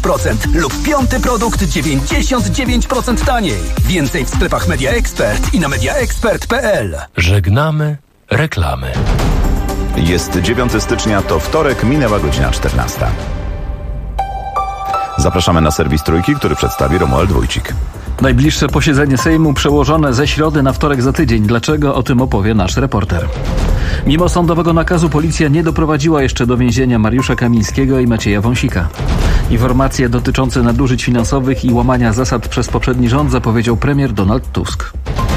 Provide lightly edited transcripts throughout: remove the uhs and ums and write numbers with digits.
lub piąty produkt 99% taniej. Więcej w sklepach Media Expert i na mediaexpert.pl. Żegnamy reklamy. Jest 9 stycznia, to wtorek, minęła godzina 14. Zapraszamy na serwis Trójki, który przedstawi Romuald Wójcik. Najbliższe posiedzenie Sejmu przełożone ze środy na wtorek za tydzień. Dlaczego? O tym opowie nasz reporter. Mimo sądowego nakazu policja nie doprowadziła jeszcze do więzienia Mariusza Kamińskiego i Macieja Wąsika. Informacje dotyczące nadużyć finansowych i łamania zasad przez poprzedni rząd zapowiedział premier Donald Tusk.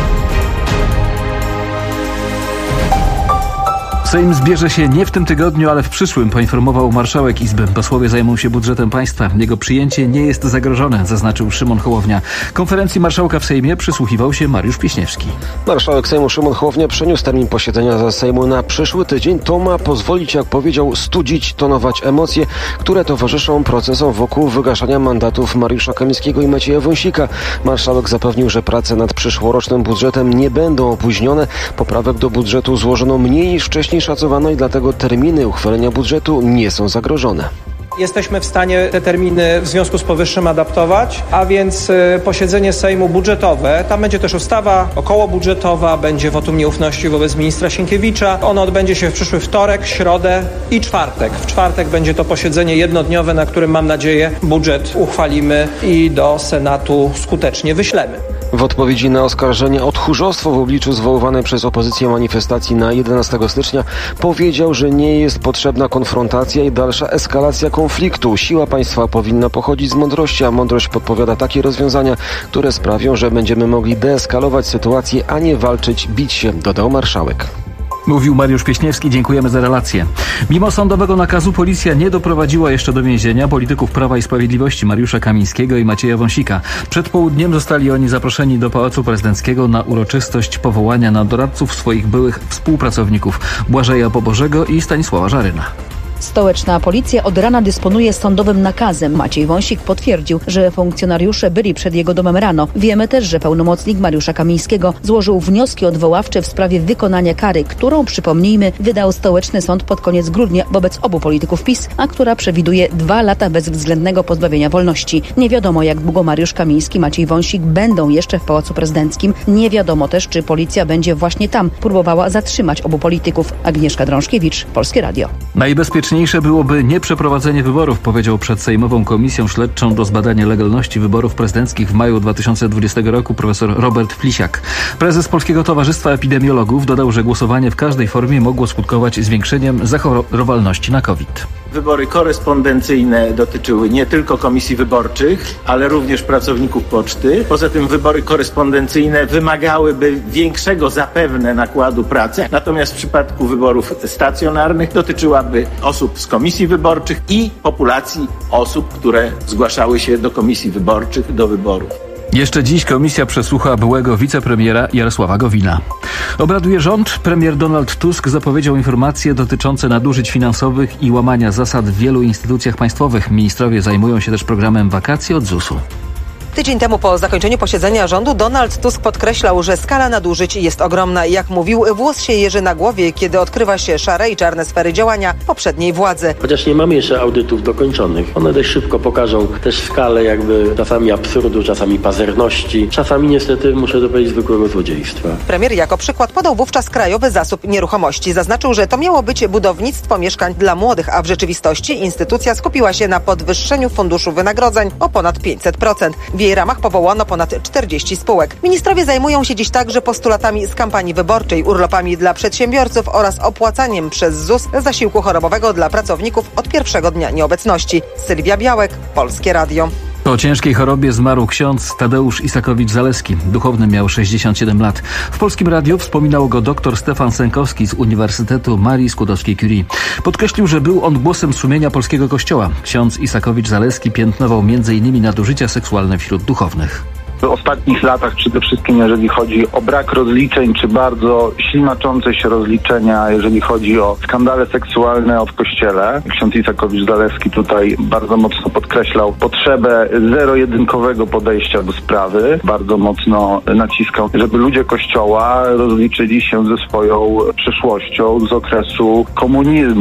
Sejm zbierze się nie w tym tygodniu, ale w przyszłym, poinformował marszałek Izby. Posłowie zajmą się budżetem państwa. Jego przyjęcie nie jest zagrożone, zaznaczył Szymon Hołownia. Konferencji marszałka w Sejmie przysłuchiwał się Mariusz Pieśniewski. Marszałek Sejmu Szymon Hołownia przeniósł termin posiedzenia Sejmu na przyszły tydzień. To ma pozwolić, jak powiedział, studzić, tonować emocje, które towarzyszą procesom wokół wygaszania mandatów Mariusza Kamińskiego i Macieja Wąsika. Marszałek zapewnił, że prace nad przyszłorocznym budżetem nie będą opóźnione. Poprawek do budżetu złożono mniej niż wcześniej szacowano i dlatego terminy uchwalenia budżetu nie są zagrożone. Jesteśmy w stanie te terminy w związku z powyższym adaptować, a więc posiedzenie Sejmu budżetowe, tam będzie też ustawa okołobudżetowa, będzie wotum nieufności wobec ministra Sienkiewicza. Ono odbędzie się w przyszły wtorek, środę i czwartek. W czwartek będzie to posiedzenie jednodniowe, na którym, mam nadzieję, budżet uchwalimy i do Senatu skutecznie wyślemy. W odpowiedzi na oskarżenie o tchórzostwo w obliczu zwoływanej przez opozycję manifestacji na 11 stycznia powiedział, że nie jest potrzebna konfrontacja i dalsza eskalacja konfliktu. Siła państwa powinna pochodzić z mądrości, a mądrość podpowiada takie rozwiązania, które sprawią, że będziemy mogli deeskalować sytuację, a nie walczyć, bić się, dodał marszałek. Mówił Mariusz Pieśniewski, dziękujemy za relację. Mimo sądowego nakazu policja nie doprowadziła jeszcze do więzienia polityków Prawa i Sprawiedliwości Mariusza Kamińskiego i Macieja Wąsika. Przed południem zostali oni zaproszeni do Pałacu Prezydenckiego na uroczystość powołania na doradców swoich byłych współpracowników Błażeja Pobożego i Stanisława Żaryna. Stołeczna policja od rana dysponuje sądowym nakazem. Maciej Wąsik potwierdził, że funkcjonariusze byli przed jego domem rano. Wiemy też, że pełnomocnik Mariusza Kamińskiego złożył wnioski odwoławcze w sprawie wykonania kary, którą, przypomnijmy, wydał Stołeczny Sąd pod koniec grudnia wobec obu polityków PiS, a która przewiduje 2 lata bezwzględnego pozbawienia wolności. Nie wiadomo, jak długo Mariusz Kamiński i Maciej Wąsik będą jeszcze w Pałacu Prezydenckim. Nie wiadomo też, czy policja będzie właśnie tam próbowała zatrzymać obu polityków. Agnieszka Drążkiewicz, Polskie Radio. Najbezpieczniejsze byłoby nieprzeprowadzenie wyborów, powiedział przed Sejmową Komisją Śledczą do zbadania legalności wyborów prezydenckich w maju 2020 roku profesor Robert Flisiak. Prezes Polskiego Towarzystwa Epidemiologów dodał, że głosowanie w każdej formie mogło skutkować zwiększeniem zachorowalności na COVID. Wybory korespondencyjne dotyczyły nie tylko komisji wyborczych, ale również pracowników poczty. Poza tym wybory korespondencyjne wymagałyby większego zapewne nakładu pracy, natomiast w przypadku wyborów stacjonarnych dotyczyłaby osób z komisji wyborczych i populacji osób, które zgłaszały się do komisji wyborczych do wyborów. Jeszcze dziś komisja przesłucha byłego wicepremiera Jarosława Gowina. Obraduje rząd. Premier Donald Tusk zapowiedział informacje dotyczące nadużyć finansowych i łamania zasad w wielu instytucjach państwowych. Ministrowie zajmują się też programem wakacji od ZUS-u. Tydzień temu po zakończeniu posiedzenia rządu Donald Tusk podkreślał, że skala nadużyć jest ogromna. Jak mówił, włos się jeży na głowie, kiedy odkrywa się szare i czarne sfery działania poprzedniej władzy. Chociaż nie mamy jeszcze audytów dokończonych. One dość szybko pokażą też skalę jakby czasami absurdu, czasami pazerności, czasami niestety, muszę to powiedzieć, zwykłego złodziejstwa. Premier jako przykład podał wówczas Krajowy Zasób Nieruchomości. Zaznaczył, że to miało być budownictwo mieszkań dla młodych, a w rzeczywistości instytucja skupiła się na podwyższeniu funduszu wynagrodzeń o ponad 500%. W jej ramach powołano ponad 40 spółek. Ministrowie zajmują się dziś także postulatami z kampanii wyborczej, urlopami dla przedsiębiorców oraz opłacaniem przez ZUS zasiłku chorobowego dla pracowników od pierwszego dnia nieobecności. Sylwia Białek, Polskie Radio. Po ciężkiej chorobie zmarł ksiądz Tadeusz Isakowicz-Zaleski. Duchowny miał 67 lat. W Polskim Radiu wspominał go dr Stefan Sękowski z Uniwersytetu Marii Skłodowskiej-Curie. Podkreślił, że był on głosem sumienia polskiego kościoła. Ksiądz Isakowicz-Zaleski piętnował m.in. nadużycia seksualne wśród duchownych. W ostatnich latach przede wszystkim, jeżeli chodzi o brak rozliczeń, czy bardzo ślimaczące się rozliczenia, jeżeli chodzi o skandale seksualne w Kościele. Ksiądz Isakowicz-Zaleski tutaj bardzo mocno podkreślał potrzebę zero-jedynkowego podejścia do sprawy. Bardzo mocno naciskał, żeby ludzie Kościoła rozliczyli się ze swoją przeszłością z okresu komunizmu.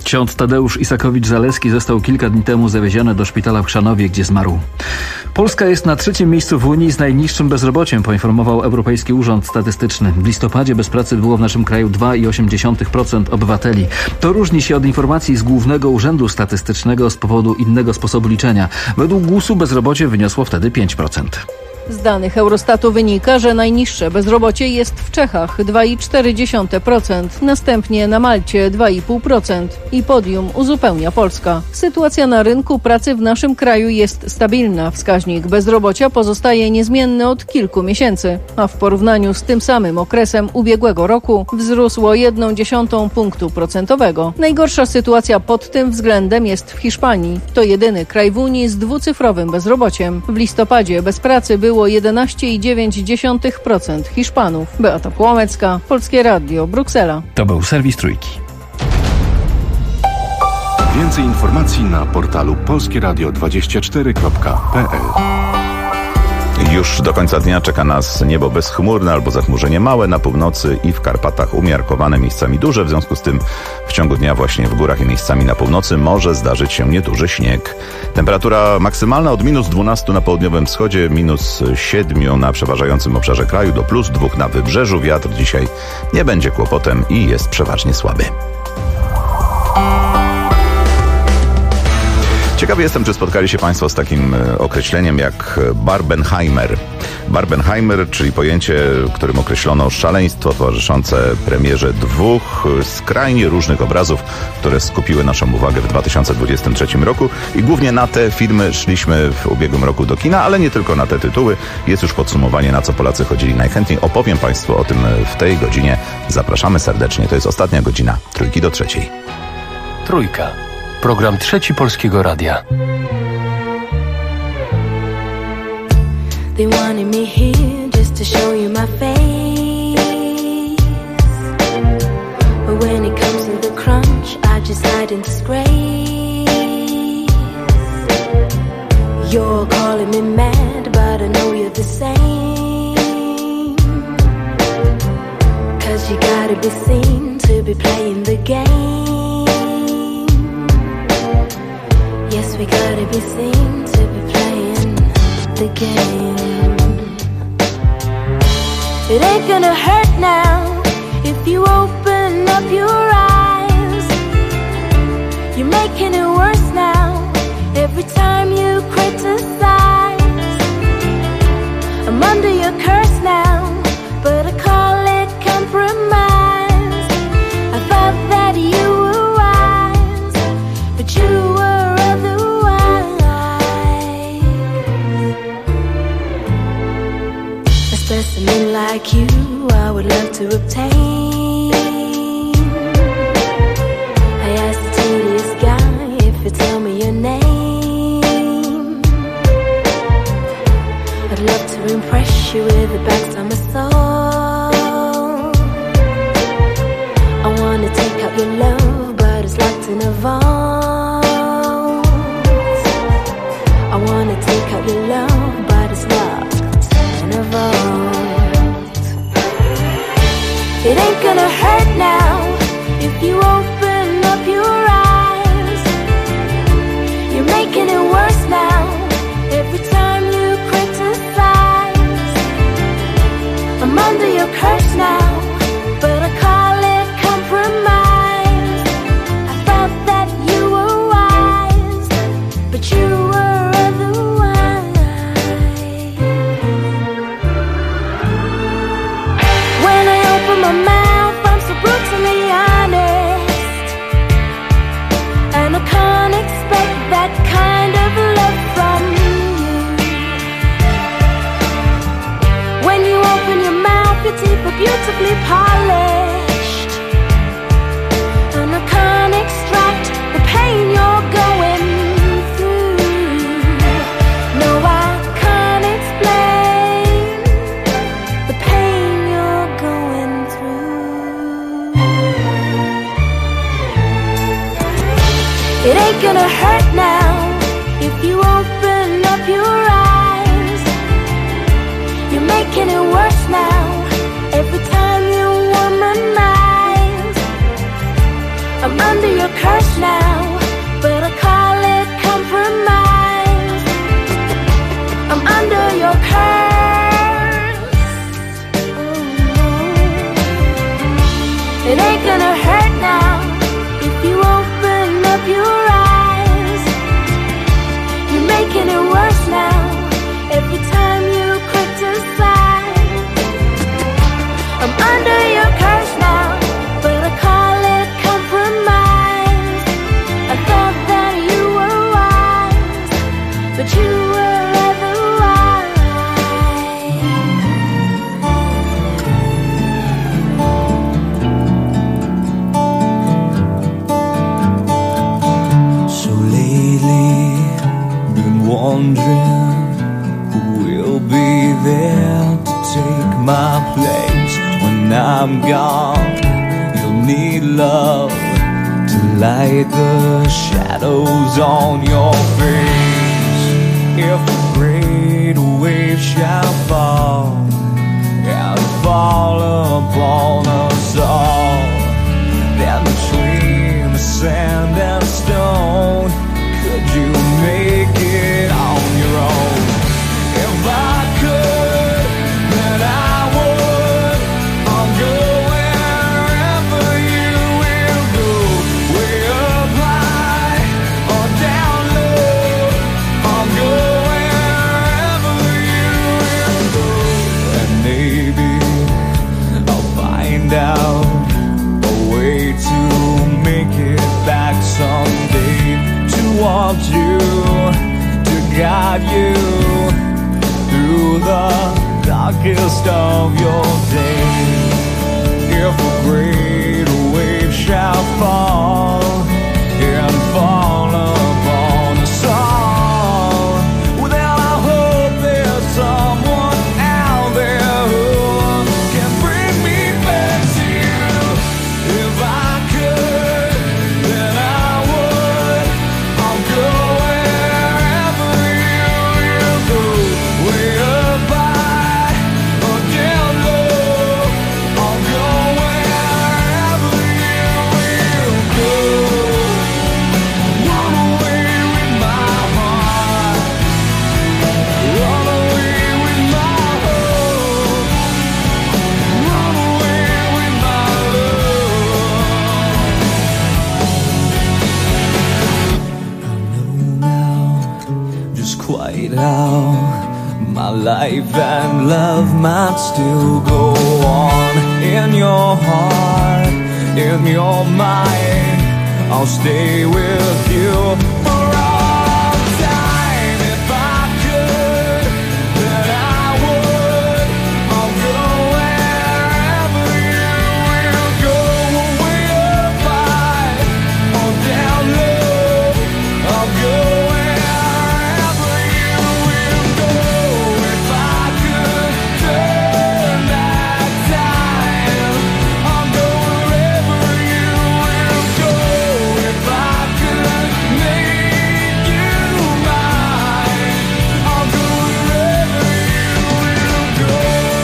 Ksiądz Tadeusz Isakowicz-Zaleski został kilka dni temu zawieziony do szpitala w Chrzanowie, gdzie zmarł. Polska jest na 3. miejscu w Unii z najniższym bezrobociem, poinformował Europejski Urząd Statystyczny. W listopadzie bez pracy było w naszym kraju 2,8% obywateli. To różni się od informacji z Głównego Urzędu Statystycznego z powodu innego sposobu liczenia. Według GUS-u bezrobocie wyniosło wtedy 5%. Z danych Eurostatu wynika, że najniższe bezrobocie jest w Czechach 2,4%, następnie na Malcie 2,5% i podium uzupełnia Polska. Sytuacja na rynku pracy w naszym kraju jest stabilna. Wskaźnik bezrobocia pozostaje niezmienny od kilku miesięcy, a w porównaniu z tym samym okresem ubiegłego roku wzrósł o 0,1 punktu procentowego. Najgorsza sytuacja pod tym względem jest w Hiszpanii. To jedyny kraj w Unii z dwucyfrowym bezrobociem. W listopadzie bez pracy było 11,9% Hiszpanów. Beata Płomecka, Polskie Radio, Bruksela. To był serwis Trójki. Więcej informacji na portalu polskieradio24.pl. Już do końca dnia czeka nas niebo bezchmurne albo zachmurzenie małe na północy i w Karpatach umiarkowane, miejscami duże. W związku z tym w ciągu dnia właśnie w górach i miejscami na północy może zdarzyć się nieduży śnieg. Temperatura maksymalna od -12 na południowym wschodzie, -7 na przeważającym obszarze kraju do +2 na wybrzeżu. Wiatr dzisiaj nie będzie kłopotem i jest przeważnie słaby. Ciekawy jestem, czy spotkali się Państwo z takim określeniem jak Barbenheimer. Barbenheimer, czyli pojęcie, którym określono szaleństwo towarzyszące premierze 2 skrajnie różnych obrazów, które skupiły naszą uwagę w 2023 roku i głównie na te filmy szliśmy w ubiegłym roku do kina, ale nie tylko na te tytuły. Jest już podsumowanie, na co Polacy chodzili najchętniej. Opowiem Państwu o tym w tej godzinie. Zapraszamy serdecznie. To jest ostatnia godzina 2 do 3. Trójka. Program Trzeci Polskiego Radia. They wanted me here just to show you my face, but when it comes to the crunch, I just hide in disgrace. You're calling me mad, but I know you're the same, 'cause you gotta be seen to be playing the game. Yes, we gotta be seen to be playing the game. It ain't gonna hurt now if you open up your eyes. You're making it worse now every time you criticize. I'm under your curse now, but I call it compromise. I thought that you were wise, but you were specimen like you, I would love to obtain. I asked the tedious guy if you tell me your name. I'd love to impress you with the backs of my soul. I wanna take out your love, but it's locked in a vault. I wanna take out your love, but it's locked in a vault. It ain't gonna hurt now if you open up your eyes. You're making it worse now every time you criticize. I'm under your curse now, but I call it compromise. I thought that you were wise, but you were otherwise. When I open my mouth, I'm so brutally honest, and I can't expect that kind of love from you. When you open your mouth, your teeth are beautifully polished, and I can't extract the pain you're going through. No, I can't explain the pain you're going through. It ain't gonna hurt now if you open up your eyes. You're making it worse now every time you womanize. I'm under your curse now, but I call it compromise. I'm under your curse. It ain't gonna hurt now if you open up your eyes. You're making it worse now every time you criticize. I'm under your curse now, but I call it compromise. I thought that you were wise, but you were otherwise. So lately, been wondering who will be there to take my place when I'm gone. You'll need love to light the shadows on your face. If a great wave shall fall and fall upon us all, then between the sand and stone, could you make it on your own? If I could, then I would. I'll go wherever you will go, way up high or down low. I'll go wherever you will go, and maybe I'll find out a way to make it back someday, towards you, to guide you through the darkest of your days. If a great wave shall fall and fall upon us all, well, then I hope there's someone out there who can bring me back to you. If I could, then I would. I'll go wherever you will go, way up high or down low. I'll go wherever you will go. Run away with my heart, run away with my hope, run away with my love. I know now just quite how my life and love might still go on. In your heart, in your mind, I'll stay with you for all time. If I could, then I would. I'll go wherever you will go, way up high or down low. I'll go wherever you will go. If I could turn back time, I'll go wherever you will go. If I could make you mine, I'll go wherever you will go.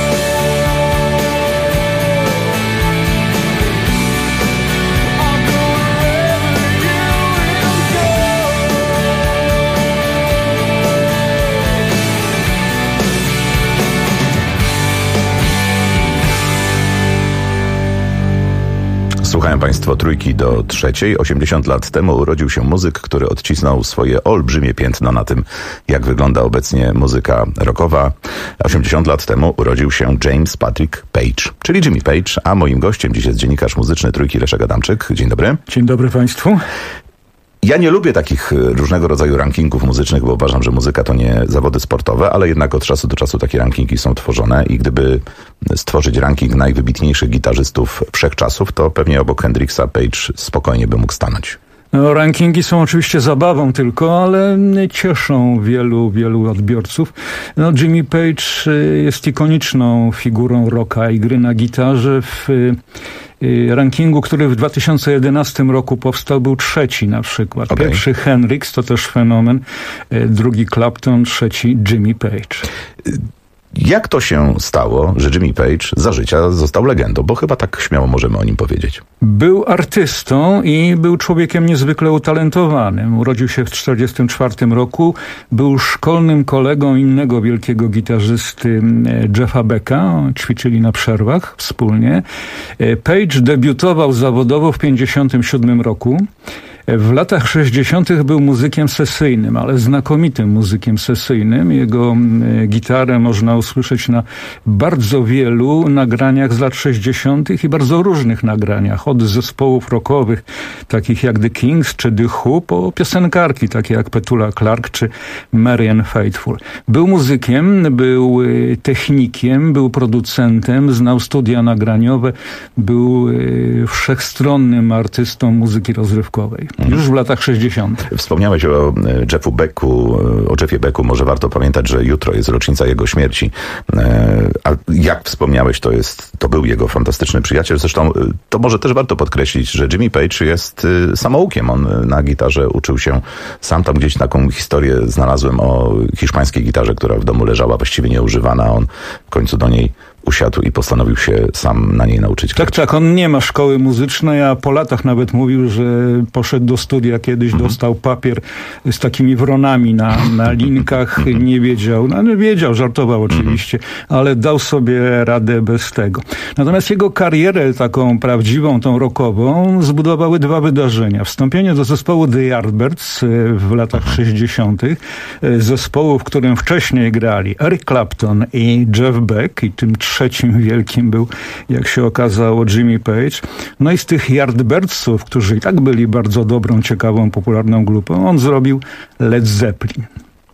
I'll go wherever you will Słuchają Państwo Trójki do Trzeciej. 80 lat temu urodził się muzyk, który odcisnął swoje olbrzymie piętno na tym, jak wygląda obecnie muzyka rockowa. 80 lat temu urodził się James Patrick Page, czyli Jimmy Page, a moim gościem dziś jest dziennikarz muzyczny Trójki Leszek Adamczyk. Dzień dobry. Dzień dobry Państwu. Ja nie lubię takich różnego rodzaju rankingów muzycznych, bo uważam, że muzyka to nie zawody sportowe, ale jednak od czasu do czasu takie rankingi są tworzone i gdyby stworzyć ranking najwybitniejszych gitarzystów wszechczasów, to pewnie obok Hendrixa Page spokojnie by mógł stanąć. No, rankingi są oczywiście zabawą tylko, ale cieszą wielu odbiorców. No, Jimmy Page jest ikoniczną figurą rocka i gry na gitarze. W rankingu, który w 2011 roku powstał, był trzeci na przykład. Okay. Pierwszy Hendrix, to też fenomen. Drugi Clapton, trzeci Jimmy Page. Jak to się stało, że Jimmy Page za życia został legendą? Bo chyba tak śmiało możemy o nim powiedzieć. Był artystą i był człowiekiem niezwykle utalentowanym. Urodził się w 1944 roku. Był szkolnym kolegą innego wielkiego gitarzysty Jeffa Becka. Ćwiczyli na przerwach wspólnie. Page debiutował zawodowo w 1957 roku. W latach 60. był muzykiem sesyjnym, ale znakomitym muzykiem sesyjnym. Jego gitarę można usłyszeć na bardzo wielu nagraniach z lat 60. i bardzo różnych nagraniach. Od zespołów rockowych, takich jak The Kings czy The Who, po piosenkarki, takie jak Petula Clark czy Marianne Faithfull. Był muzykiem, był technikiem, był producentem, znał studia nagraniowe, był wszechstronnym artystą muzyki rozrywkowej. Już w latach 60. Wspomniałeś o Jeffie Becku. Może warto pamiętać, że jutro jest rocznica jego śmierci. A jak wspomniałeś, to był jego fantastyczny przyjaciel. Zresztą to może też warto podkreślić, że Jimmy Page jest samoukiem. On na gitarze uczył się sam. Tam gdzieś taką historię znalazłem o hiszpańskiej gitarze, która w domu leżała właściwie nieużywana. On w końcu do niej usiadł i postanowił się sam na niej nauczyć grać. Tak, on nie ma szkoły muzycznej, a po latach nawet mówił, że poszedł do studia kiedyś, dostał papier z takimi wronami na linkach, nie wiedział, wiedział, żartował oczywiście, ale dał sobie radę bez tego. Natomiast jego karierę taką prawdziwą, tą rockową, zbudowały dwa wydarzenia. Wstąpienie do zespołu The Yardbirds w latach 60., zespołu, w którym wcześniej grali Eric Clapton i Jeff Beck, i tym trzecim wielkim był, jak się okazało, Jimmy Page. No i z tych Yardbirdsów, którzy i tak byli bardzo dobrą, ciekawą, popularną grupą, on zrobił Led Zeppelin.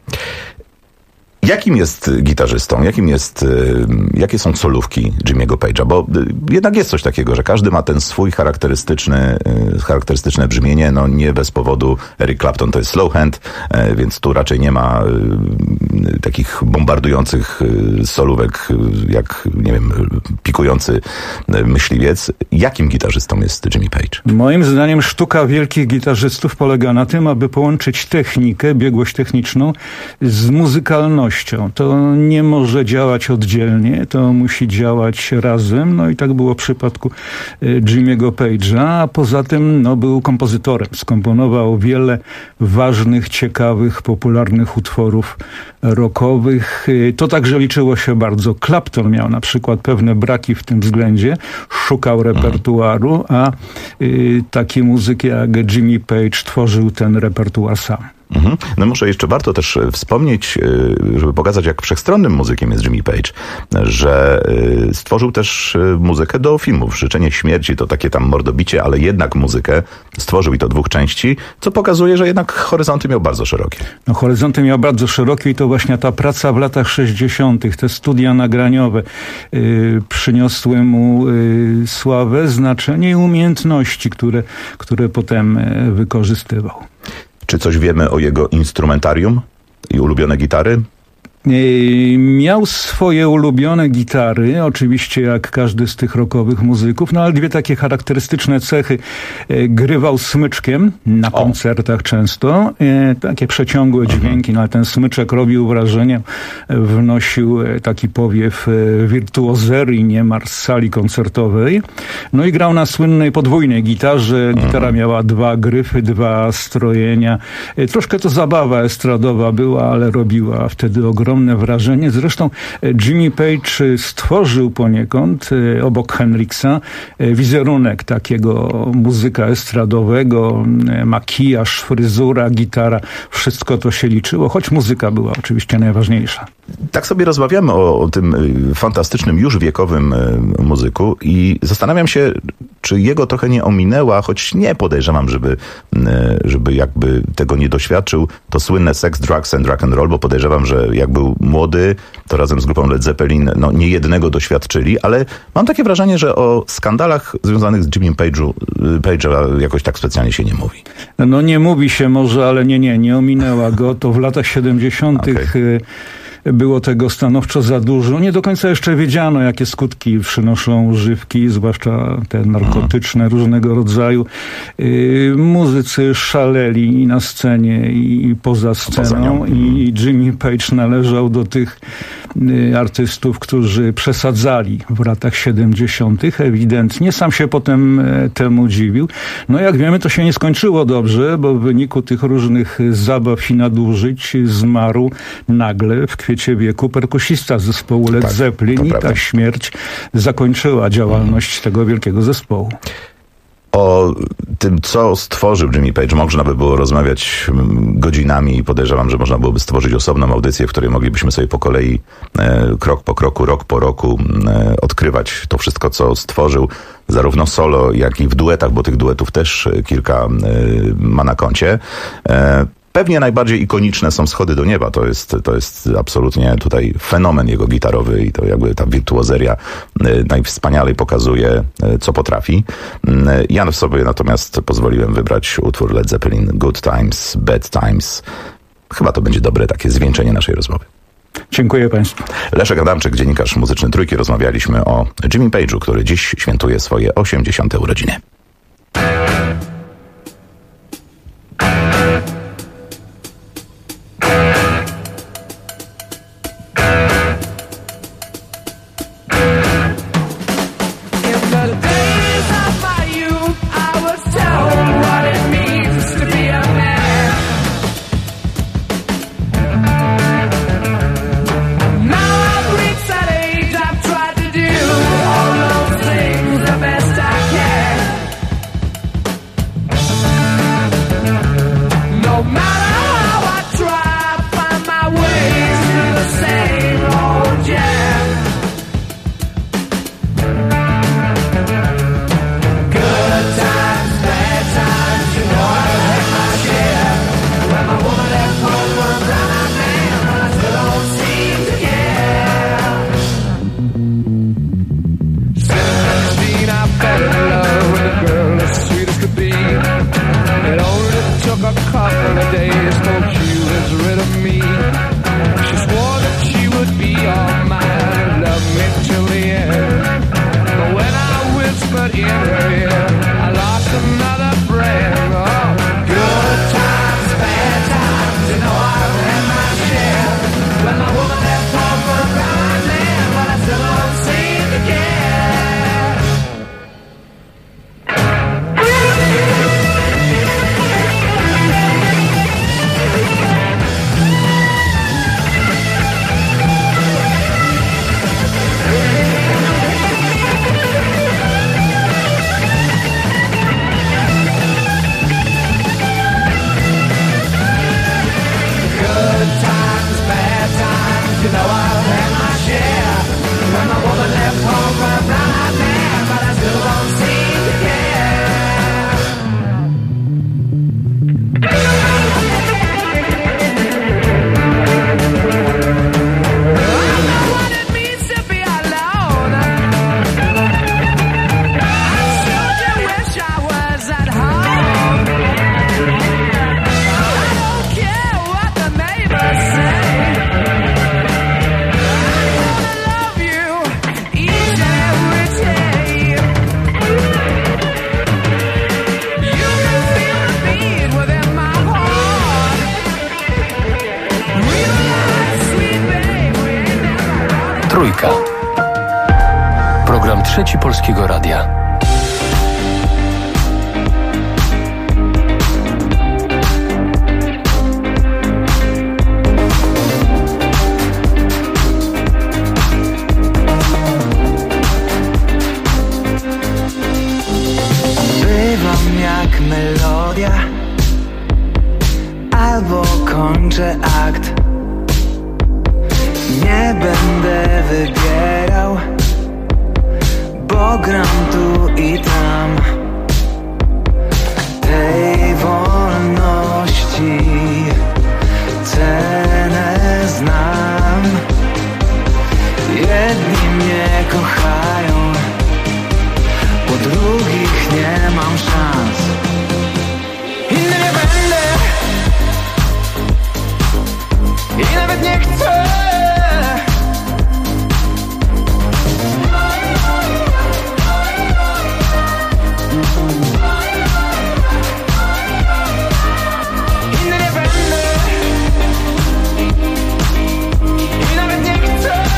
Jakim jest gitarzystą? Jakie są solówki Jimmy'ego Page'a? Bo jednak jest coś takiego, że każdy ma ten swój charakterystyczne brzmienie. No nie bez powodu Eric Clapton to jest slow hand, więc tu raczej nie ma takich bombardujących solówek, jak, nie wiem, pikujący myśliwiec. Jakim gitarzystą jest Jimmy Page? Moim zdaniem sztuka wielkich gitarzystów polega na tym, aby połączyć technikę, biegłość techniczną z muzykalnością. To nie może działać oddzielnie, to musi działać razem. No i tak było w przypadku Jimmy'ego Page'a, a poza tym był kompozytorem. Skomponował wiele ważnych, ciekawych, popularnych utworów rockowych. To także liczyło się bardzo. Clapton miał na przykład pewne braki w tym względzie, szukał repertuaru, a taki muzyk jak Jimmy Page tworzył ten repertuar sam. No może jeszcze warto też wspomnieć, żeby pokazać, jak wszechstronnym muzykiem jest Jimmy Page, że stworzył też muzykę do filmów. Życzenie śmierci to takie tam mordobicie, ale jednak muzykę stworzył i to 2 części, co pokazuje, że jednak horyzonty miał bardzo szerokie. No, horyzonty miał bardzo szerokie i to właśnie ta praca w latach 60., te studia nagraniowe przyniosły mu sławę, znaczenie i umiejętności, które potem wykorzystywał. Czy coś wiemy o jego instrumentarium i ulubione gitary? Miał swoje ulubione gitary, oczywiście jak każdy z tych rockowych muzyków, ale 2 takie charakterystyczne cechy. Grywał smyczkiem na koncertach często, takie przeciągłe dźwięki, ale ten smyczek robił wrażenie, wnosił taki powiew wirtuozerii niemal z sali koncertowej. No i grał na słynnej podwójnej gitarze. Gitara miała 2 gryfy, 2 strojenia. Troszkę to zabawa estradowa była, ale robiła wtedy ogromne wrażenie. Zresztą Jimmy Page stworzył poniekąd obok Hendrixa wizerunek takiego muzyka estradowego, makijaż, fryzura, gitara, wszystko to się liczyło, choć muzyka była oczywiście najważniejsza. Tak sobie rozmawiamy o tym fantastycznym, już wiekowym muzyku i zastanawiam się, czy jego trochę nie ominęła, choć nie podejrzewam, żeby jakby tego nie doświadczył, to słynne Sex, Drugs and Rock and Roll, bo podejrzewam, że jak był młody, to razem z grupą Led Zeppelin nie jednego doświadczyli, ale mam takie wrażenie, że o skandalach związanych z Jimmym Page'a jakoś tak specjalnie się nie mówi. No nie mówi się może, ale nie ominęła go. To w latach 70. Było tego stanowczo za dużo. Nie do końca jeszcze wiedziano, jakie skutki przynoszą używki, zwłaszcza te narkotyczne różnego rodzaju. Muzycy szaleli i na scenie, i poza sceną. I Jimmy Page należał do tych artystów, którzy przesadzali w latach 70. ewidentnie. Sam się potem temu dziwił. No jak wiemy, to się nie skończyło dobrze, bo w wyniku tych różnych zabaw i nadużyć zmarł nagle w kwiecie wieku perkusista zespołu Led Zeppelin i ta śmierć zakończyła działalność tego wielkiego zespołu. O tym, co stworzył Jimmy Page, można by było rozmawiać godzinami i podejrzewam, że można byłoby stworzyć osobną audycję, w której moglibyśmy sobie po kolei, krok po kroku, rok po roku odkrywać to wszystko, co stworzył, zarówno solo, jak i w duetach, bo tych duetów też kilka ma na koncie. Pewnie najbardziej ikoniczne są Schody do nieba. To jest absolutnie tutaj fenomen jego gitarowy i to jakby ta wirtuozeria najwspanialej pokazuje, co potrafi. Ja sobie natomiast pozwoliłem wybrać utwór Led Zeppelin Good Times, Bad Times. Chyba to będzie dobre takie zwieńczenie naszej rozmowy. Dziękuję Państwu. Leszek Adamczyk, dziennikarz muzyczny Trójki. Rozmawialiśmy o Jimmy Page'u, który dziś świętuje swoje 80. urodziny. Trójka. Program Trzeci Polskiego Radia. Bywam jak melodia, albo kończę akt. Nie będę wybierał, bo gram tu i tam. Tej wolności cenę znam. Jedni mnie kochają, po drugich nie mam szans. Inny nie będę i nawet nie chcę. Inny nie będę i nawet nie chcę.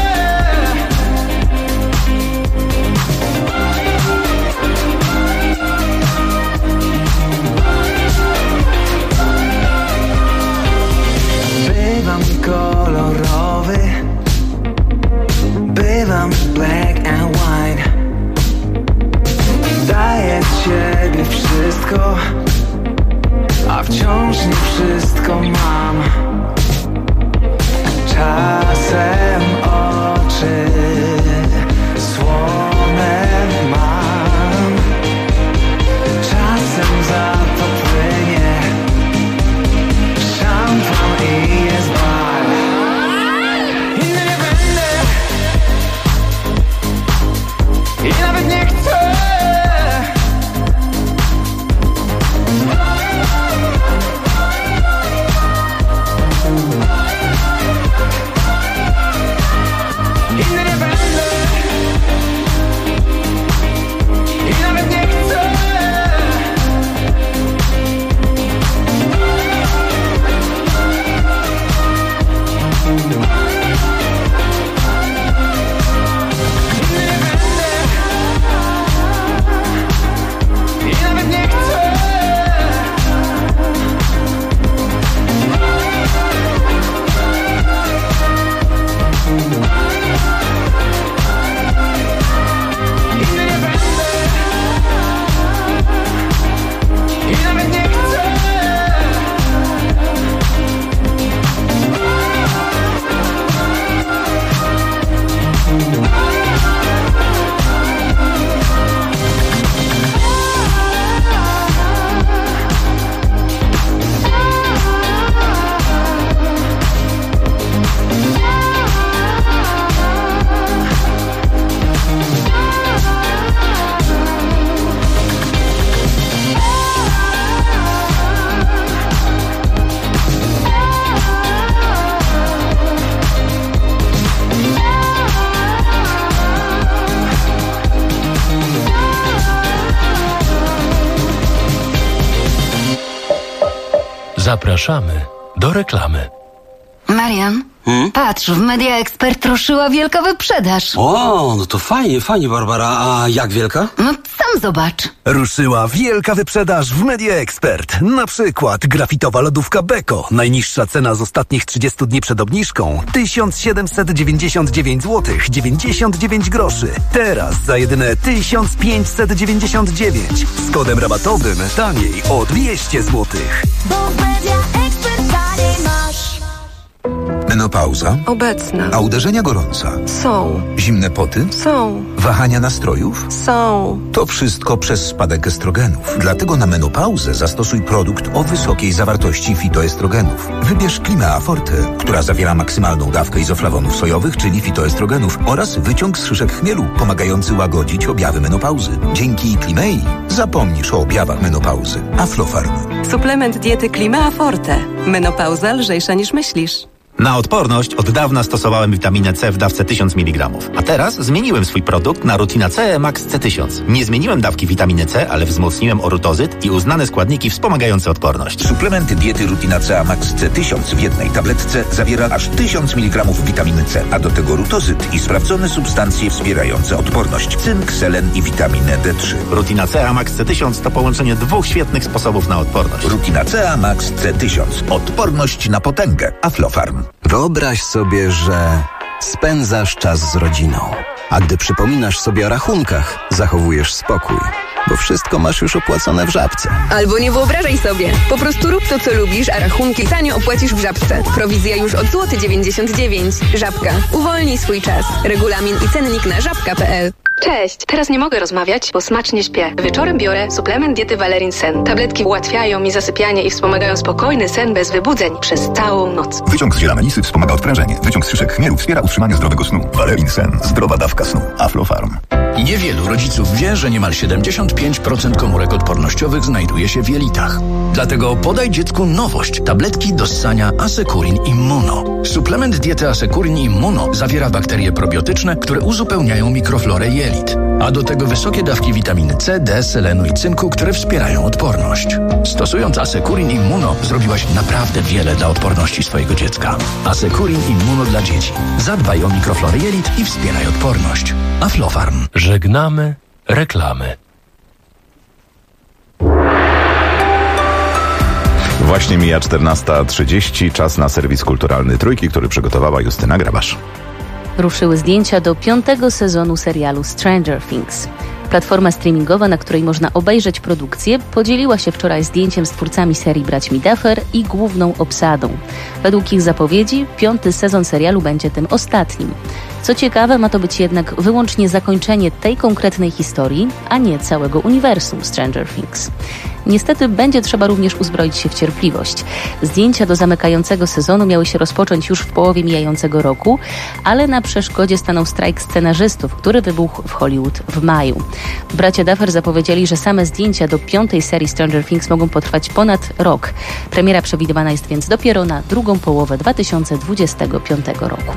Zapraszamy do reklamy. Marian, patrz, w Media Expert ruszyła wielka wyprzedaż. O, no to fajnie, Barbara. A jak wielka? No sam zobacz. Ruszyła wielka wyprzedaż w Media Expert. Na przykład grafitowa lodówka Beko. Najniższa cena z ostatnich 30 dni przed obniżką 1799 zł 99 groszy. Teraz za jedyne 1599. Z kodem rabatowym taniej o 200 zł. Bo w Media Expert taniej masz. Menopauza? Obecna. A uderzenia gorąca? Są. Zimne poty? Są. Wahania nastrojów? Są. To wszystko przez spadek estrogenów. Dlatego na menopauzę zastosuj produkt o wysokiej zawartości fitoestrogenów. Wybierz Klimea Forte, która zawiera maksymalną dawkę izoflawonów sojowych, czyli fitoestrogenów, oraz wyciąg z szyszek chmielu, pomagający łagodzić objawy menopauzy. Dzięki Klimei zapomnisz o objawach menopauzy. Aflofarm. Suplement diety Klimea Forte. Menopauza lżejsza niż myślisz. Na odporność od dawna stosowałem witaminę C w dawce 1000 mg. A teraz zmieniłem swój produkt na Rutina C Max C1000. Nie zmieniłem dawki witaminy C, ale wzmocniłem orutozyt i uznane składniki wspomagające odporność. Suplementy diety Rutina C Max C1000 w jednej tabletce zawiera aż 1000 mg witaminy C, a do tego rutozyt i sprawdzone substancje wspierające odporność. Cynk, selen i witaminę D3. Rutina C Max C1000 to połączenie dwóch świetnych sposobów na odporność. Rutina C Max C1000. Odporność na potęgę. Aflofarm. Wyobraź sobie, że spędzasz czas z rodziną, a gdy przypominasz sobie o rachunkach, zachowujesz spokój, bo wszystko masz już opłacone w Żabce. Albo nie wyobrażaj sobie. Po prostu rób to, co lubisz, a rachunki tanio opłacisz w Żabce. Prowizja już od złoty 99 zł. Żabka. Uwolnij swój czas. Regulamin i cennik na żabka.pl. Cześć, teraz nie mogę rozmawiać, bo smacznie śpię. Wieczorem biorę suplement diety Valerin Sen. Tabletki ułatwiają mi zasypianie i wspomagają spokojny sen bez wybudzeń przez całą noc. Wyciąg z ziela melisy wspomaga odprężenie. Wyciąg z szyszek chmielu wspiera utrzymanie zdrowego snu. Valerin Sen. Zdrowa dawka snu. Aflofarm. Niewielu rodziców wie, że niemal 75% komórek odpornościowych znajduje się w jelitach. Dlatego podaj dziecku nowość. Tabletki do ssania Asekurin Immuno. Suplement diety Asekurin Immuno zawiera bakterie probiotyczne, które uzupełniają mikroflorę jelit. A do tego wysokie dawki witaminy C, D, selenu i cynku, które wspierają odporność. Stosując Asekurin Immuno zrobiłaś naprawdę wiele dla odporności swojego dziecka. Asekurin Immuno dla dzieci. Zadbaj o mikroflorę jelit i wspieraj odporność. Aflofarm. Żegnamy reklamy. Właśnie mija 14:30, czas na serwis kulturalny Trójki, który przygotowała Justyna Grabasz. Ruszyły zdjęcia do 5. sezonu serialu Stranger Things. Platforma streamingowa, na której można obejrzeć produkcję, podzieliła się wczoraj zdjęciem z twórcami serii Braćmi Duffer i główną obsadą. Według ich zapowiedzi 5. sezon serialu będzie tym ostatnim. Co ciekawe, ma to być jednak wyłącznie zakończenie tej konkretnej historii, a nie całego uniwersum Stranger Things. Niestety będzie trzeba również uzbroić się w cierpliwość. Zdjęcia do zamykającego sezonu miały się rozpocząć już w połowie mijającego roku, ale na przeszkodzie stanął strajk scenarzystów, który wybuchł w Hollywood w maju. Bracia Duffer zapowiedzieli, że same zdjęcia do 5. serii Stranger Things mogą potrwać ponad rok. Premiera przewidywana jest więc dopiero na drugą połowę 2025 roku.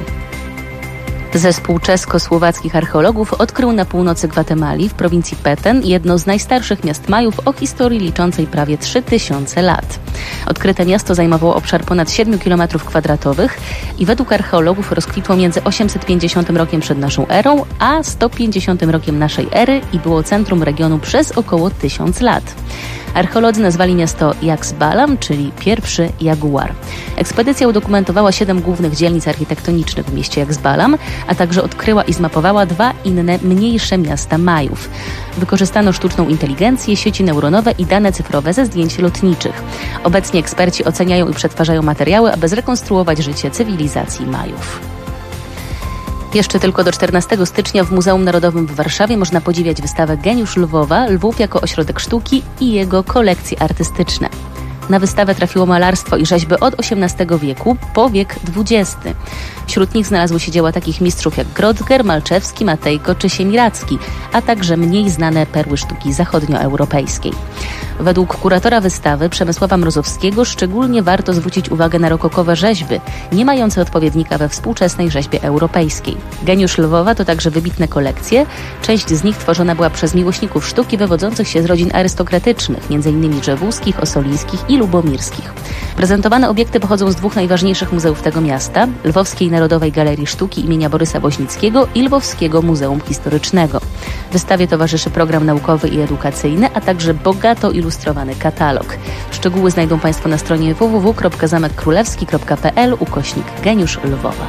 Zespół czesko-słowackich archeologów odkrył na północy Gwatemali w prowincji Petén jedno z najstarszych miast Majów o historii liczącej prawie 3000 lat. Odkryte miasto zajmowało obszar ponad 7 km² i według archeologów rozkwitło między 850 rokiem przed naszą erą, a 150 rokiem naszej ery i było centrum regionu przez około 1000 lat. Archeolodzy nazwali miasto Yaxbalam, czyli pierwszy jaguar. Ekspedycja udokumentowała 7 głównych dzielnic architektonicznych w mieście Yaxbalam, a także odkryła i zmapowała 2 inne, mniejsze miasta Majów. Wykorzystano sztuczną inteligencję, sieci neuronowe i dane cyfrowe ze zdjęć lotniczych. Obecnie eksperci oceniają i przetwarzają materiały, aby zrekonstruować życie cywilizacji Majów. Jeszcze tylko do 14 stycznia w Muzeum Narodowym w Warszawie można podziwiać wystawę Geniusz Lwowa, Lwów jako ośrodek sztuki i jego kolekcje artystyczne. Na wystawę trafiło malarstwo i rzeźby od XVIII wieku po wiek XX. Wśród nich znalazły się dzieła takich mistrzów jak Grodger, Malczewski, Matejko czy Siemiradzki, a także mniej znane perły sztuki zachodnioeuropejskiej. Według kuratora wystawy Przemysława Mrozowskiego szczególnie warto zwrócić uwagę na rokokowe rzeźby, nie mające odpowiednika we współczesnej rzeźbie europejskiej. Geniusz Lwowa to także wybitne kolekcje. Część z nich tworzona była przez miłośników sztuki wywodzących się z rodzin arystokratycznych, m.in. Rzewuskich, Osolińskich i Lubomirskich. Prezentowane obiekty pochodzą z 2 najważniejszych muzeów tego miasta: Lwowskiej Narodowej Galerii Sztuki imienia Borysa Woźnickiego i Lwowskiego Muzeum Historycznego. Wystawie towarzyszy program naukowy i edukacyjny, a także bogato ilustrowany katalog. Szczegóły znajdą Państwo na stronie www.zamekkrólewski.pl/Geniusz Lwowa.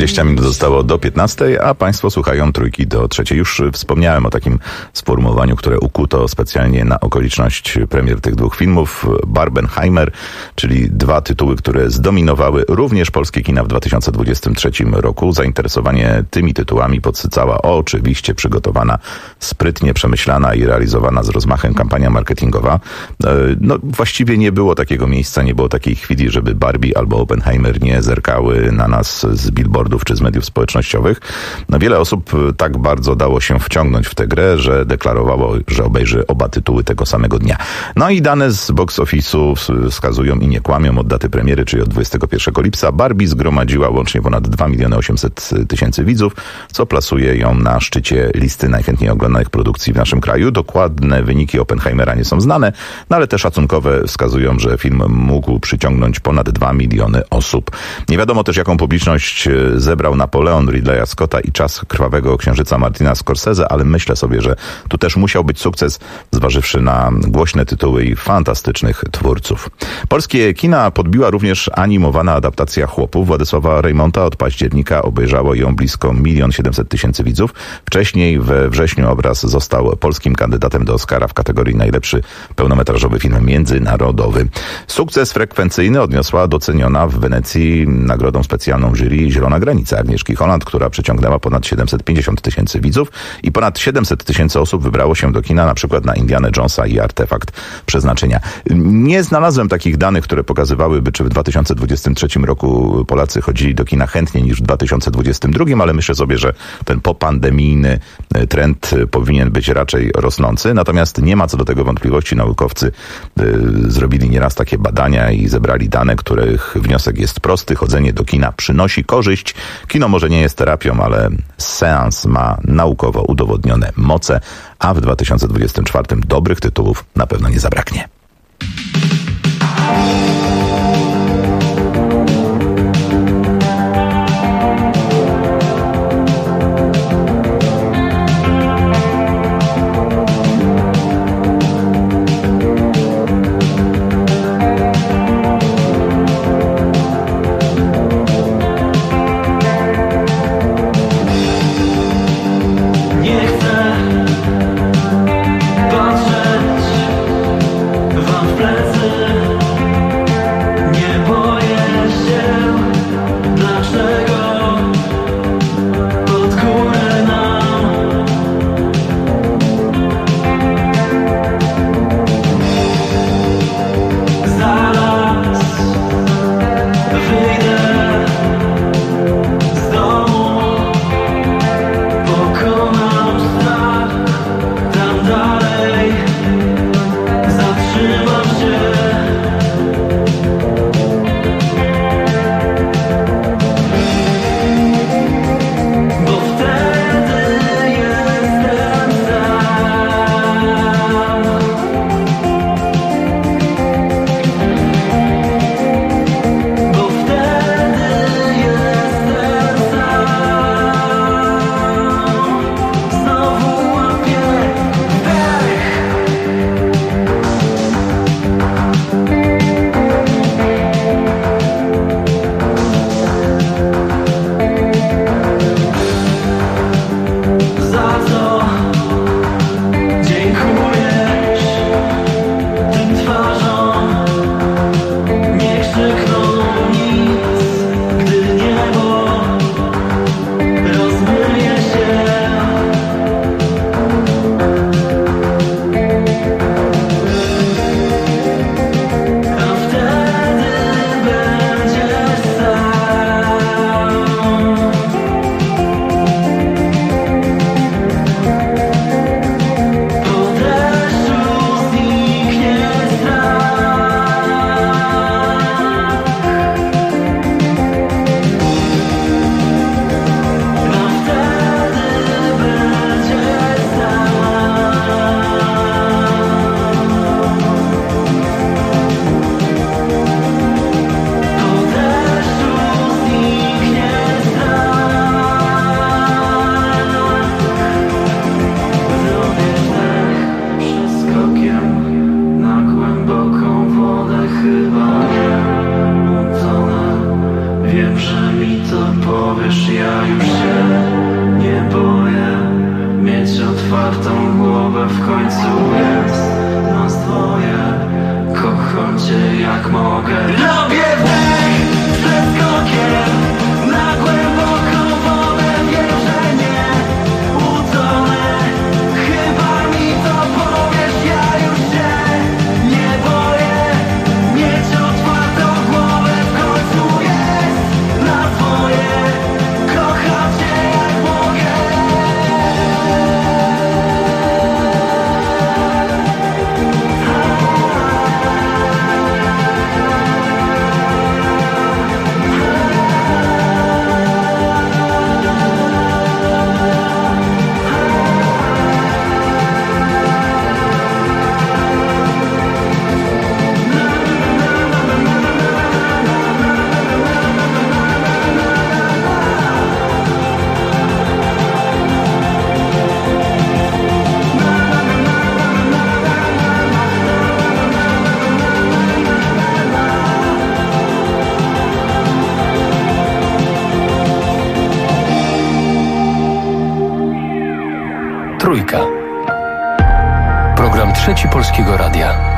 20 minut zostało do 15, a Państwo słuchają Trójki do 3. Już wspomniałem o takim sformułowaniu, które ukuto specjalnie na okoliczność premier tych dwóch filmów. Barbenheimer, czyli dwa tytuły, które zdominowały również polskie kina w 2023 roku. Zainteresowanie tymi tytułami podsycała oczywiście przygotowana, sprytnie przemyślana i realizowana z rozmachem kampania marketingowa. No, właściwie nie było takiego miejsca, nie było takiej chwili, żeby Barbie albo Oppenheimer nie zerkały na nas z billboardów czy z mediów społecznościowych. No, wiele osób tak bardzo dało się wciągnąć w tę grę, że deklarowało, że obejrzy oba tytuły tego samego dnia. No i dane z box office'u wskazują i nie kłamią. Od daty premiery, czyli od 21 lipca, Barbie zgromadziła łącznie ponad 2 800 000 widzów, co plasuje ją na szczycie listy najchętniej oglądanych produkcji w naszym kraju. Dokładne wyniki Oppenheimera nie są znane, no ale te szacunkowe wskazują, że film mógł przyciągnąć ponad 2 miliony osób. Nie wiadomo też, jaką publiczność zebrał Napoleon Ridleya Scotta i Czas krwawego księżyca Martina Scorsese, ale myślę sobie, że tu też musiał być sukces, zważywszy na głośne tytuły i fantastycznych twórców. Polskie kina podbiła również animowana adaptacja Chłopów Władysława Reymonta. Od października obejrzało ją blisko 1 700 000 widzów. Wcześniej we wrześniu obraz został polskim kandydatem do Oscara w kategorii najlepszy pełnometrażowy film międzynarodowy. Sukces frekwencyjny odniosła doceniona w Wenecji nagrodą specjalną jury Zielona Granica Agnieszki Holland, która przyciągnęła ponad 750 000 widzów i ponad 700 000 osób wybrało się do kina na przykład na Indiana Jonesa i Artefakt Przeznaczenia. Nie znalazłem takich danych, które pokazywałyby, czy w 2023 roku Polacy chodzili do kina chętniej niż w 2022, ale myślę sobie, że ten popandemijny trend powinien być raczej rosnący. Natomiast nie ma co do tego wątpliwości. Naukowcy zrobili nieraz takie badania i zebrali dane, których wniosek jest prosty. Chodzenie do kina przynosi korzyść. Kino może nie jest terapią, ale seans ma naukowo udowodnione moce, a w 2024 dobrych tytułów na pewno nie zabraknie. Patrzeć wam w plecy. końcu jest nas dwoje. Kocham cię jak mogę. Robię wdech ze skokiem na głęboką wodę. Wiem, że nie utonę. Chyba mi to powiesz, ja już się nie boję. Mieć otwartą głowę w końcu jest na twoje. Kocham cię jak mogę. Trójka. Program Trzeci Polskiego Radia.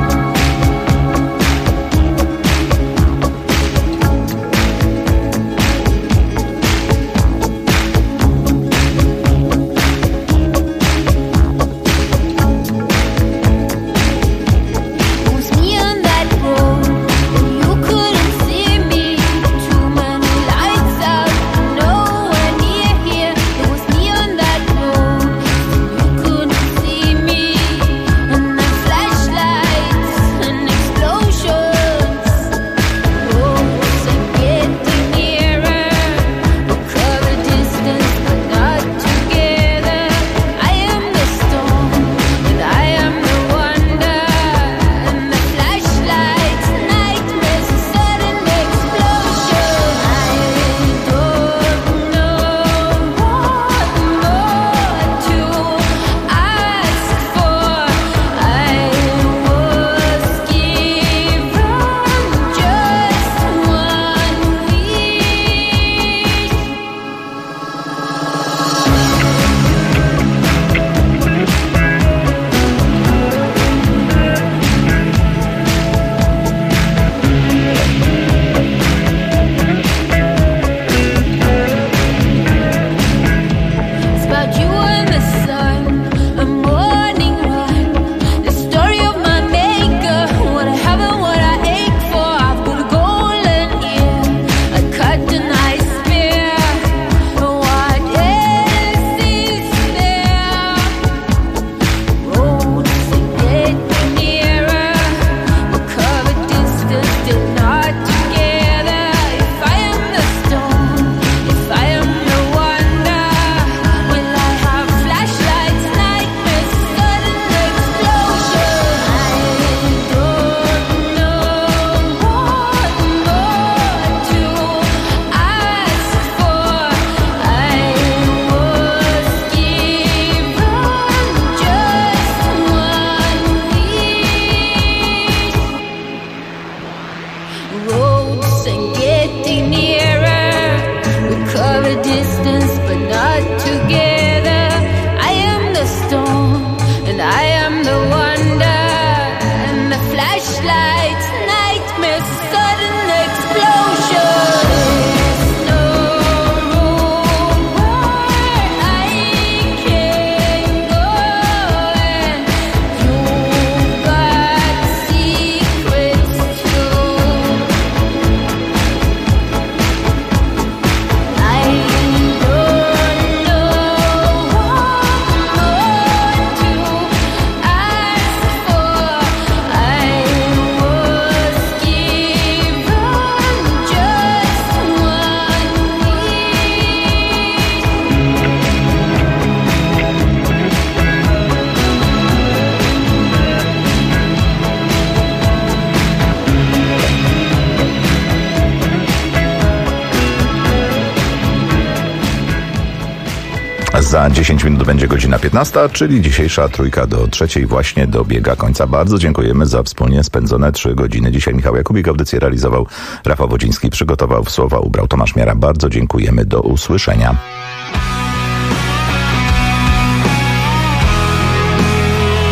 Za 10 minut będzie godzina 15, czyli dzisiejsza trójka do trzeciej właśnie dobiega końca. Bardzo dziękujemy za wspólnie spędzone 3 godziny. Dzisiaj Michał Jakubik, audycję realizował Rafał Wodziński, przygotował, w słowa ubrał Tomasz Miara. Bardzo dziękujemy, do usłyszenia.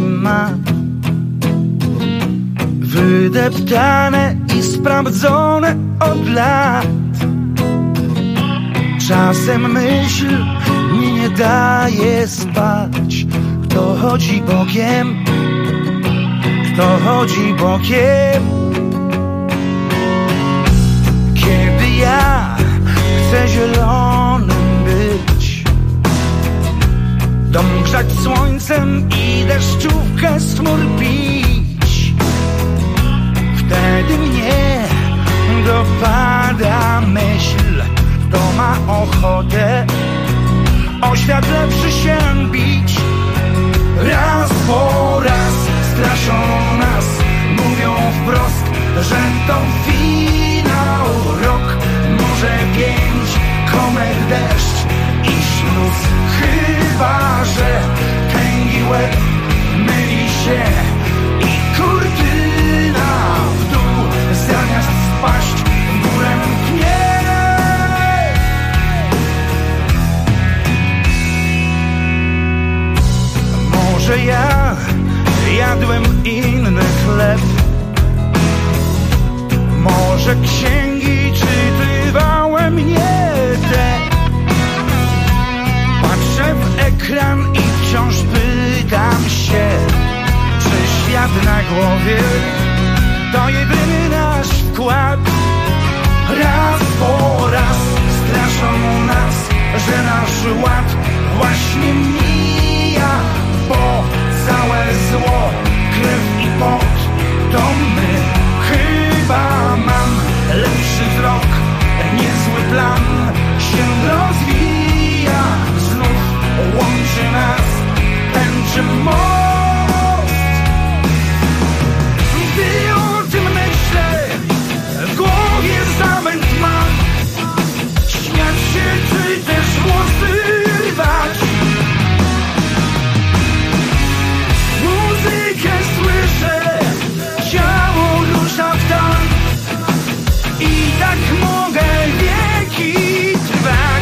ma. Wydeptane i sprawdzone od lat. Czasem myśl mi nie daje spać. Kto chodzi bokiem? Kto chodzi bokiem? Kiedy ja chcę zielonym być, dom grzać słońcem i deszczówkę z chmur pić, wtedy mnie dopada myśl, kto ma ochotę o świat lepszy się bić. Raz po raz straszą nas, mówią wprost, że to finał, rok, może 5, komet, deszcz i śluz. Chyba że tęgi łeb myli się i kurtyna w dół zamiast spaść w górę mknie. Może ja jadłem inny chleb, może księgi czytywałem nie te. Patrzę w ekran i wciąż pytam się, czy świat na głowie to jedyny nasz wkład. Raz po raz straszą nas, że nasz ład właśnie mija, bo całe zło, krew i pot to my. Chyba mam lepszy wzrok, niezły plan się rozwija. Znów łączy nas tęczy most. Gdy o tym myślę, w głowie zamęt mam. Śmiać się czy też włosy rwać. Muzykę słyszę, ciało rusza w tan. I tak mogę wieki trwać.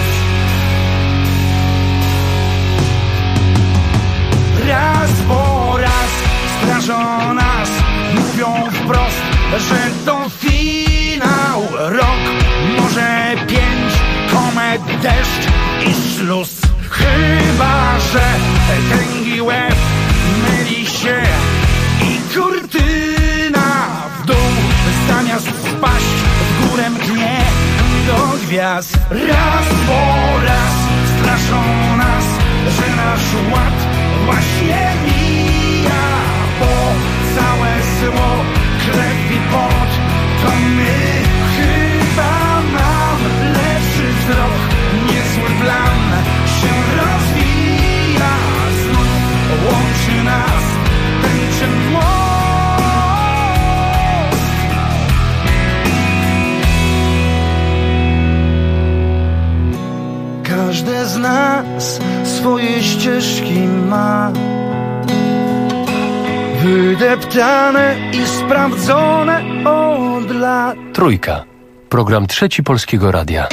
Raz po raz straszą nas, mówią wprost, że to finał, rok, może 5, komet, deszcz i śluz. Chyba że tęgi łeb myli się i kurtyna w dół zamiast spaść w górę mknie do gwiazd. Raz po raz straszą nas, że nasz ład właśnie mija, bo całe zło, krew i pot to my. Chyba mam lepszy wzrok, niezły plan się rozwija. Znów łączy nas tęczy most. Każde z nas swoje ścieżki ma, wydeptane i sprawdzone od lat. Trójka. Program Trzeci Polskiego Radia.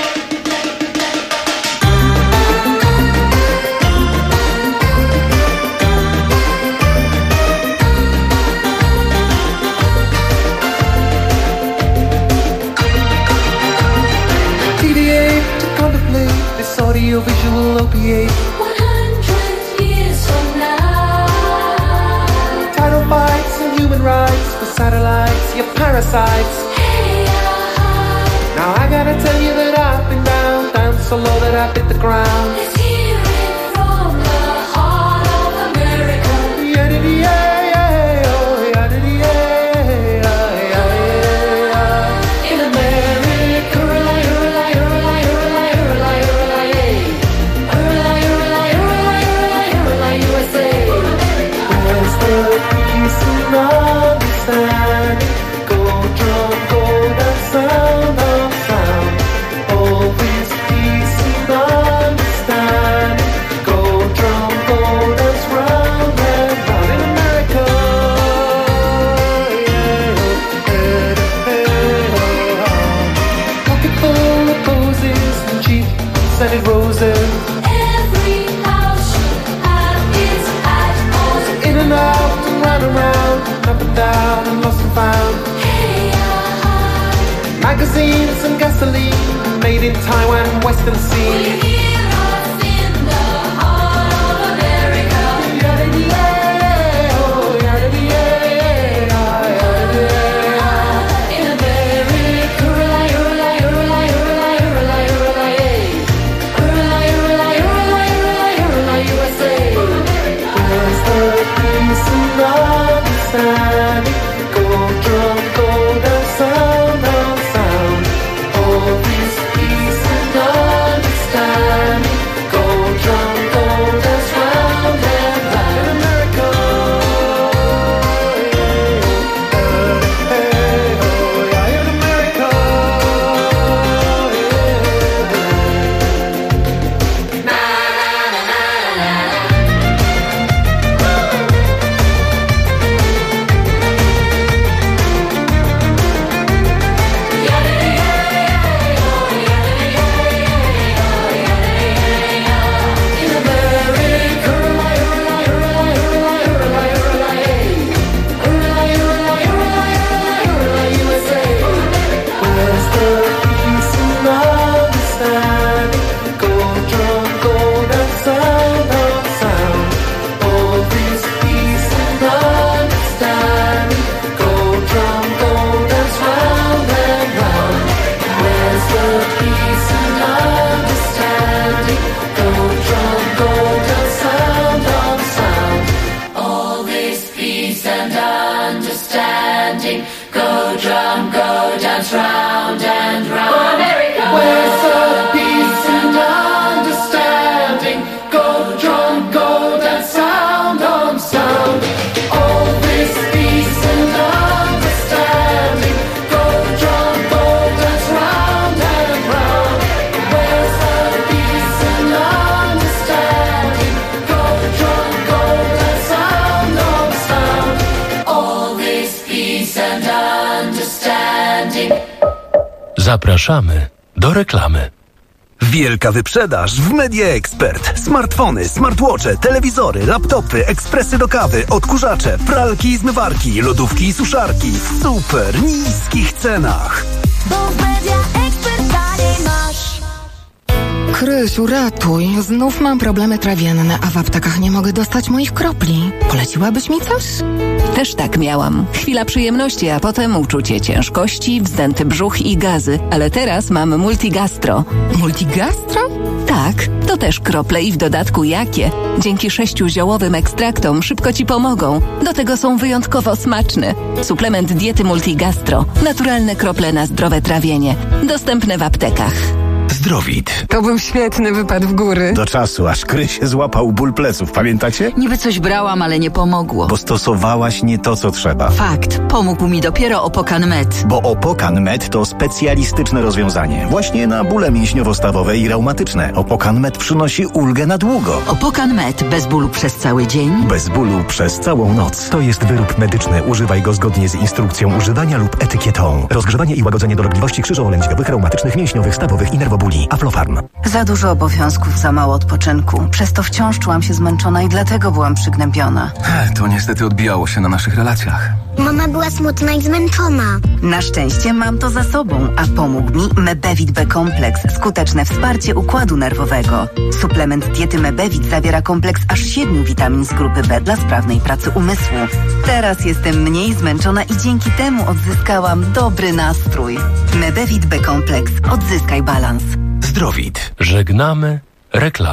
Audiovisual opiate 100 years from now. Tidal bites and human rights for satellites, your parasites. Hey, now I gotta tell you that I've been down, down so low that I've hit the ground. Let's hear it from the heart of America. Yeah, oh, yeah, in America, hurrah, hurrah, hurrah, hurrah, hurrah, hurrah. Understand, go drum, go that sound of sound. Always peace and understand. Go drum, go dance round and round in America. Pocket full of posies and cheap scented roses. Every house should have its hat on. In and out. magazines and gasoline, made in Taiwan, Western Sea. Zapraszamy do reklamy. Wielka wyprzedaż w Media Expert. Smartfony, smartwatche, telewizory, laptopy, ekspresy do kawy, odkurzacze, pralki i zmywarki, lodówki i suszarki w super niskich cenach. Bo w Media Expert taniej masz. Krysiu, ratuj. Znów mam problemy trawienne, a w aptekach nie mogę dostać moich kropli. Poleciłabyś mi coś? Też tak miałam. Chwila przyjemności, a potem uczucie ciężkości, wzdęty brzuch i gazy. Ale teraz mam Multigastro. Multigastro? Tak, to też krople i w dodatku jakie. Dzięki 6 ziołowym ekstraktom szybko Ci pomogą. Do tego są wyjątkowo smaczne. Suplement diety Multigastro. Naturalne krople na zdrowe trawienie. Dostępne w aptekach. Zdrowit. To był świetny wypad w góry. Do czasu, aż Krysie złapał ból pleców, pamiętacie? Niby coś brałam, ale nie pomogło. Bo stosowałaś nie to, co trzeba. Fakt. Pomógł mi dopiero Opokan Med. Bo Opokan Med to specjalistyczne rozwiązanie. Właśnie na bóle mięśniowo-stawowe i reumatyczne. Opokan Med przynosi ulgę na długo. Opokan Med. Bez bólu przez cały dzień. Bez bólu przez całą noc. To jest wyrób medyczny. Używaj go zgodnie z instrukcją używania lub etykietą. Rozgrzewanie i łagodzenie dolegliwości krzyżowo-lędźwiowych, reumatycznych, mięśniowych, stawowych i nerwobóli. Aflofarm. Za dużo obowiązków, za mało odpoczynku. Przez to wciąż czułam się zmęczona i dlatego byłam przygnębiona. To niestety odbijało się na naszych relacjach. Mama była smutna i zmęczona. Na szczęście mam to za sobą, a pomógł mi Mebevit B-kompleks, skuteczne wsparcie układu nerwowego. Suplement diety Mebevit zawiera kompleks aż 7 witamin z grupy B dla sprawnej pracy umysłu. Teraz jestem mniej zmęczona i dzięki temu odzyskałam dobry nastrój. Mebevit B-kompleks. Odzyskaj balans. Zdrowit. Żegnamy reklamę.